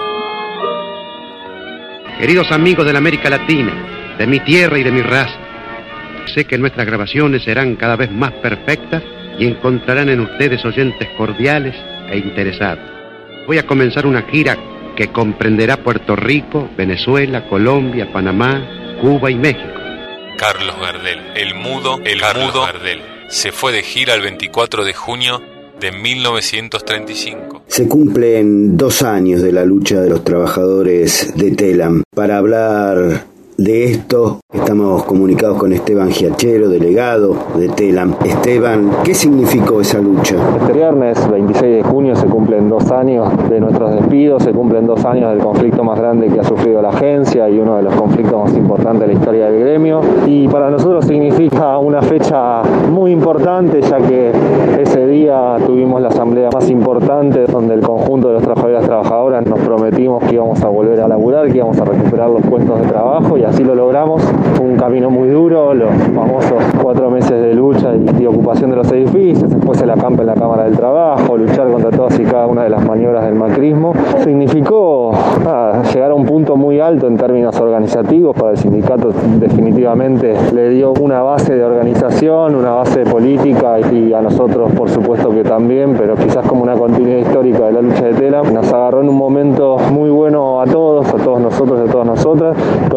Queridos amigos de la América Latina, de mi tierra y de mi raza, sé que nuestras grabaciones serán cada vez más perfectas y encontrarán en ustedes oyentes cordiales e interesados. Voy a comenzar una gira que comprenderá Puerto Rico, Venezuela, Colombia, Panamá, Cuba y México. Carlos Gardel, el mudo Gardel, se fue de gira el 24 de junio de 1935. Se cumplen 2 años de la lucha de los trabajadores de Telam. Para hablar de esto, estamos comunicados con Esteban Giachero, delegado de Telam. Esteban, ¿qué significó esa lucha? Este viernes 26 de junio se cumplen 2 años de nuestros despidos, se cumplen 2 años del conflicto más grande que ha sufrido la agencia y uno de los conflictos más importantes de la historia del gremio. Y para nosotros significa una fecha muy importante, ya que ese día tuvimos la asamblea más importante donde el conjunto de los trabajadores y trabajadoras nos prometimos que íbamos a volver a laburar, que íbamos a recuperar los puestos de trabajo, y así lo logramos. Fue un camino muy duro, los famosos 4 meses de lucha y ocupación de los edificios, después el acampe en la Cámara del Trabajo, luchar contra todas y cada una de las maniobras del macrismo. Significó llegar a un punto muy alto en términos organizativos para el sindicato. Definitivamente le dio una base de organización, una base política, y a nosotros por supuesto que también, pero quizás como una continuidad histórica de la lucha de Telam. Nos agarró en un momento muy bueno a todos nosotros y a todas nosotras, con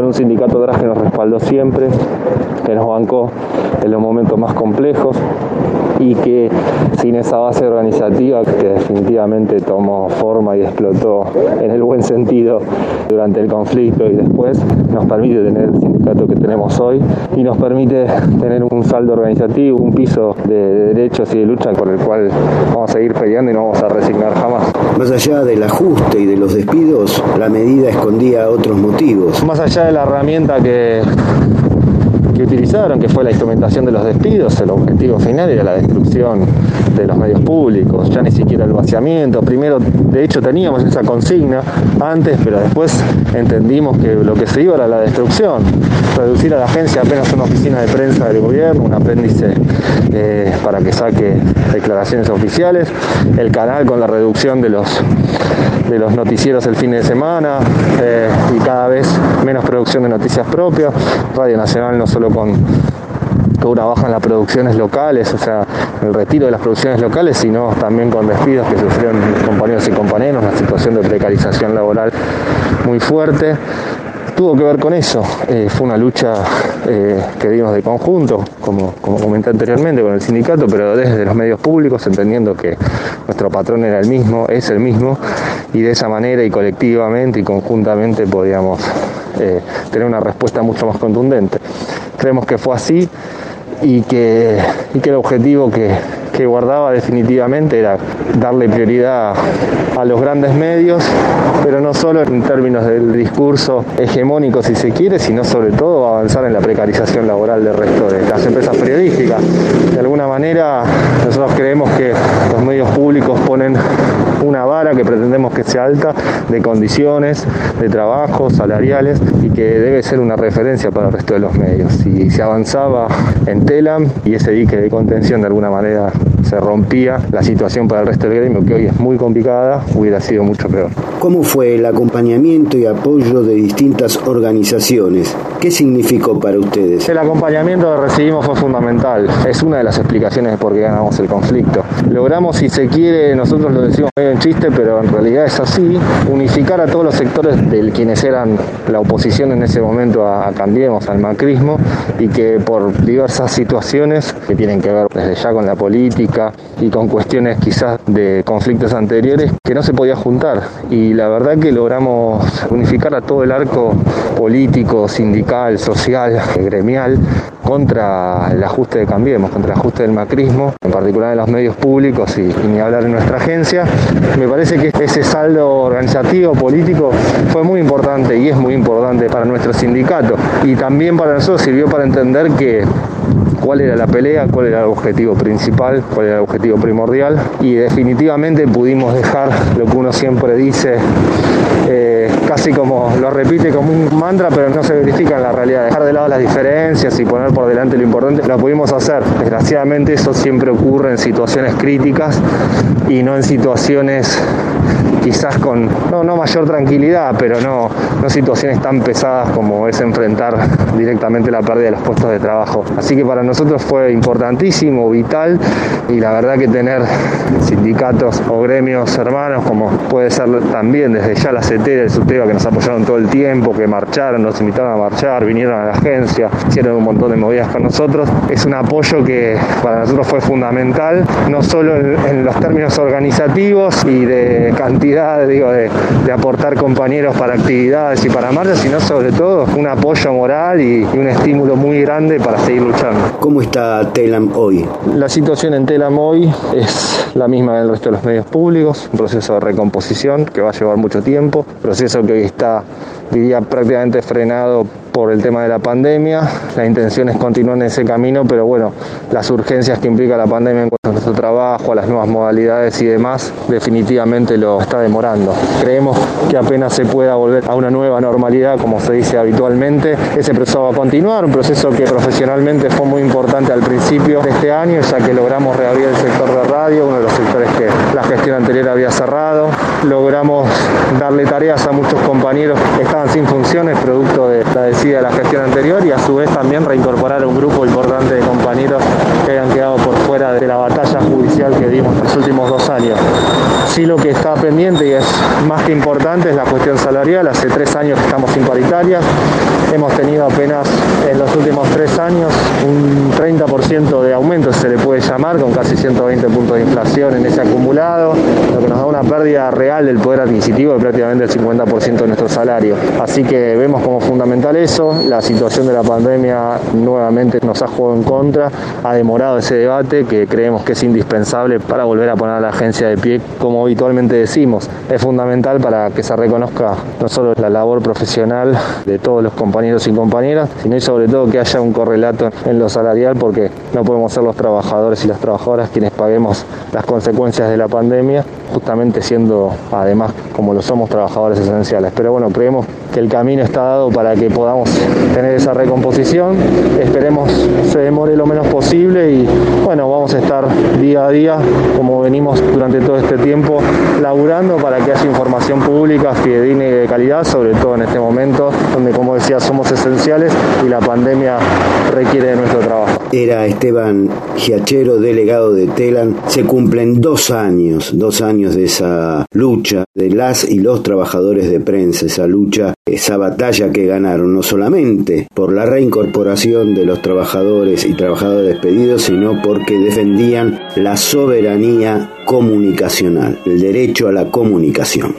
un sindicato atrás que nos respaldó siempre, que nos bancó en los momentos más complejos y que sin esa base organizativa que definitivamente tomó forma y explotó en el buen sentido durante el conflicto y después, nos permite tener el sindicato que tenemos hoy y nos permite tener un saldo organizativo, un piso de derechos y de lucha por el cual vamos a seguir peleando y no vamos a resignar jamás. Más allá del ajuste y de los despidos, la medida escondía otros motivos. Más allá de la herramienta que utilizaron, que fue la instrumentación de los despidos, el objetivo final era la destrucción de los medios públicos, ya ni siquiera el vaciamiento. Primero, de hecho, teníamos esa consigna antes, pero después entendimos que lo que se iba era la destrucción, reducir a la agencia apenas una oficina de prensa del gobierno, un apéndice para que saque declaraciones oficiales, el canal con la reducción de los noticieros el fin de semana y cada vez menos producción de noticias propias, Radio Nacional no solo con una baja en las producciones locales, o sea, el retiro de las producciones locales, sino también con despidos que sufrieron compañeros y compañeras, una situación de precarización laboral muy fuerte. Tuvo que ver con eso, fue una lucha que dimos de conjunto, como comenté anteriormente, con el sindicato, pero desde los medios públicos, entendiendo que nuestro patrón era el mismo, es el mismo, y de esa manera y colectivamente y conjuntamente podíamos tener una respuesta mucho más contundente. Creemos que fue así y que el objetivo que guardaba definitivamente era darle prioridad a los grandes medios, pero no solo en términos del discurso hegemónico, si se quiere, sino sobre todo avanzar en la precarización laboral del resto de las empresas periodísticas. De alguna manera, nosotros creemos que los medios públicos ponen una vara que pretendemos que sea alta de condiciones, de trabajo, salariales, y que debe ser una referencia para el resto de los medios. Si se avanzaba en Telam y ese dique de contención de alguna manera se rompía, la situación para el resto del gremio, que hoy es muy complicada, hubiera sido mucho peor. ¿Cómo fue el acompañamiento y apoyo de distintas organizaciones? ¿Qué significó para ustedes? El acompañamiento que recibimos fue fundamental. Es una de las explicaciones de por qué ganamos el conflicto. Logramos, si se quiere, nosotros lo decimos medio en chiste, pero en realidad es así, unificar a todos los sectores de quienes eran la oposición en ese momento a Cambiemos, al macrismo, y que por diversas situaciones que tienen que ver desde ya con la política y con cuestiones quizás de conflictos anteriores, que no se podía juntar. Y la verdad que logramos unificar a todo el arco político, sindical, social, gremial, contra el ajuste de Cambiemos, contra el ajuste del macrismo, en particular en los medios públicos y ni hablar en nuestra agencia. Me parece que ese saldo organizativo, político, fue muy importante y es muy importante para nuestro sindicato. Y también para nosotros sirvió para entender cuál era la pelea, cuál era el objetivo principal, cuál era el objetivo primordial, y definitivamente pudimos dejar lo que uno siempre dice, casi como lo repite como un mantra, pero no se verifica en la realidad, dejar de lado las diferencias y poner por delante lo importante. Lo pudimos hacer. Desgraciadamente eso siempre ocurre en situaciones críticas y no en situaciones quizás con no mayor tranquilidad, pero no situaciones tan pesadas como es enfrentar directamente la pérdida de los puestos de trabajo. Así que para nosotros fue importantísimo, vital, y la verdad que tener sindicatos o gremios hermanos, como puede ser también desde ya la CETERA, el SUTEBA, que nos apoyaron todo el tiempo, que marcharon, nos invitaron a marchar, vinieron a la agencia, hicieron un montón de movidas con nosotros, es un apoyo que para nosotros fue fundamental, no solo en los términos organizativos y de cantidad, de aportar compañeros para actividades y para marchas, sino sobre todo un apoyo moral y un estímulo muy grande para seguir luchando. ¿Cómo está Telam hoy? La situación en Telam hoy es la misma del resto de los medios públicos, un proceso de recomposición que va a llevar mucho tiempo, proceso que hoy está, diría, prácticamente frenado por el tema de la pandemia. La intención es continuar en ese camino, pero bueno, las urgencias que implica la pandemia en cuanto a nuestro trabajo, a las nuevas modalidades y demás, definitivamente lo está demorando. Creemos que apenas se pueda volver a una nueva normalidad, como se dice habitualmente, ese proceso va a continuar, un proceso que profesionalmente fue muy importante al principio de este año, ya que logramos reabrir el sector de radio, uno de los sectores que la gestión anterior había cerrado. Logramos darle tareas a muchos compañeros que estaban sin funciones, producto de la decisión agradecida de la gestión anterior y a su vez también reincorporar a un grupo importante de compañeros que hayan quedado por fuera de la batalla judicial que dimos en los últimos 2 años. Sí, lo que está pendiente y es más que importante es la cuestión salarial. Hace 3 años que estamos sin paritarias. Hemos tenido apenas en los últimos 3 años un 30% de aumento, se le puede llamar, con casi 120 puntos de inflación en ese acumulado, lo que nos da una pérdida real del poder adquisitivo de prácticamente el 50% de nuestro salario. Así que vemos como fundamental eso. La situación de la pandemia nuevamente nos ha jugado en contra, ha demorado ese debate que creemos que es indispensable para volver a poner a la agencia de pie, como habitualmente decimos. Es fundamental para que se reconozca no solo la labor profesional de todos los compañeros y compañeras, sino y sobre todo que haya un correlato en lo salarial, porque no podemos ser los trabajadores y las trabajadoras quienes paguemos las consecuencias de la pandemia, justamente siendo además como lo somos trabajadores esenciales. Pero bueno, creemos que el camino está dado para que podamos tener esa recomposición. Esperemos se demore lo menos posible y bueno, vamos a estar día a día como venimos durante todo este tiempo laburando para que haya información pública fidedigna y de calidad, sobre todo en este momento donde, como decía, somos esenciales y la pandemia requiere de nuestro trabajo. Era Esteban Giachero, delegado de Telam. Se cumplen 2 años de esa lucha de las y los trabajadores de prensa, esa lucha, esa batalla que ganaron, no solamente por la reincorporación de los trabajadores y trabajadoras despedidos, sino porque defendían la soberanía comunicacional, el derecho a la comunicación.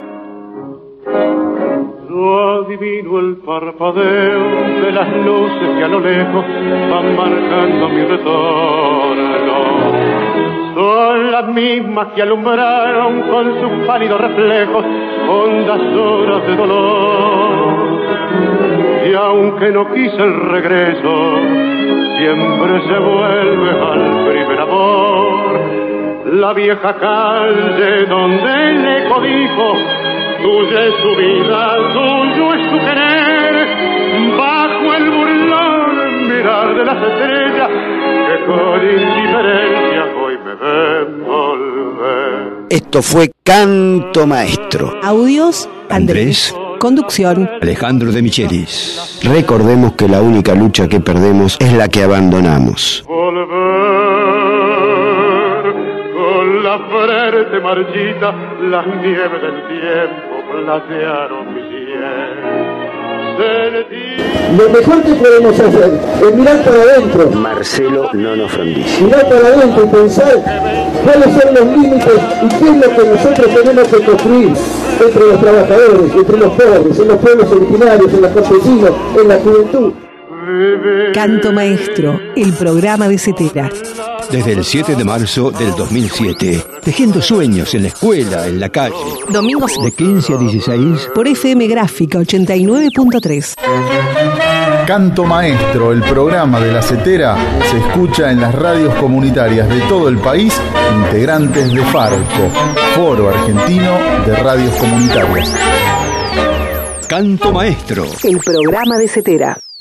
Adivino el parpadeo de las luces que a lo lejos van marcando mi retorno. Son las mismas que alumbraron con sus pálidos reflejos hondas horas de dolor. Y aunque no quise el regreso, siempre se vuelve al primer amor. La vieja calle donde el eco dijo: tuya es su vida, tuyo es su querer, bajo el burlón mirar de las estrellas que con indiferencia hoy me ven volver. Esto fue Canto Maestro. Audios, Andrés. Conducción, Alejandro de Michelis. Recordemos que la única lucha que perdemos es la que abandonamos. Volver con la frente marchita, las nieves del tiempo platearon mi piel. Lo mejor que podemos hacer es mirar para adentro. Marcelo Nono Frondizi. Mirar para adentro y pensar cuáles son los límites y qué es lo que nosotros tenemos que construir entre los trabajadores, entre los pobres, en los pueblos originarios, en los campesinos, en la juventud. Canto Maestro, el programa de Cetera. Desde el 7 de marzo del 2007, tejiendo sueños en la escuela, en la calle. Domingos de 15 a 16 por FM Gráfica 89.3. Canto Maestro, el programa de la Cetera, se escucha en las radios comunitarias de todo el país, integrantes de Farco, Foro Argentino de Radios Comunitarias. Canto Maestro, el programa de Cetera.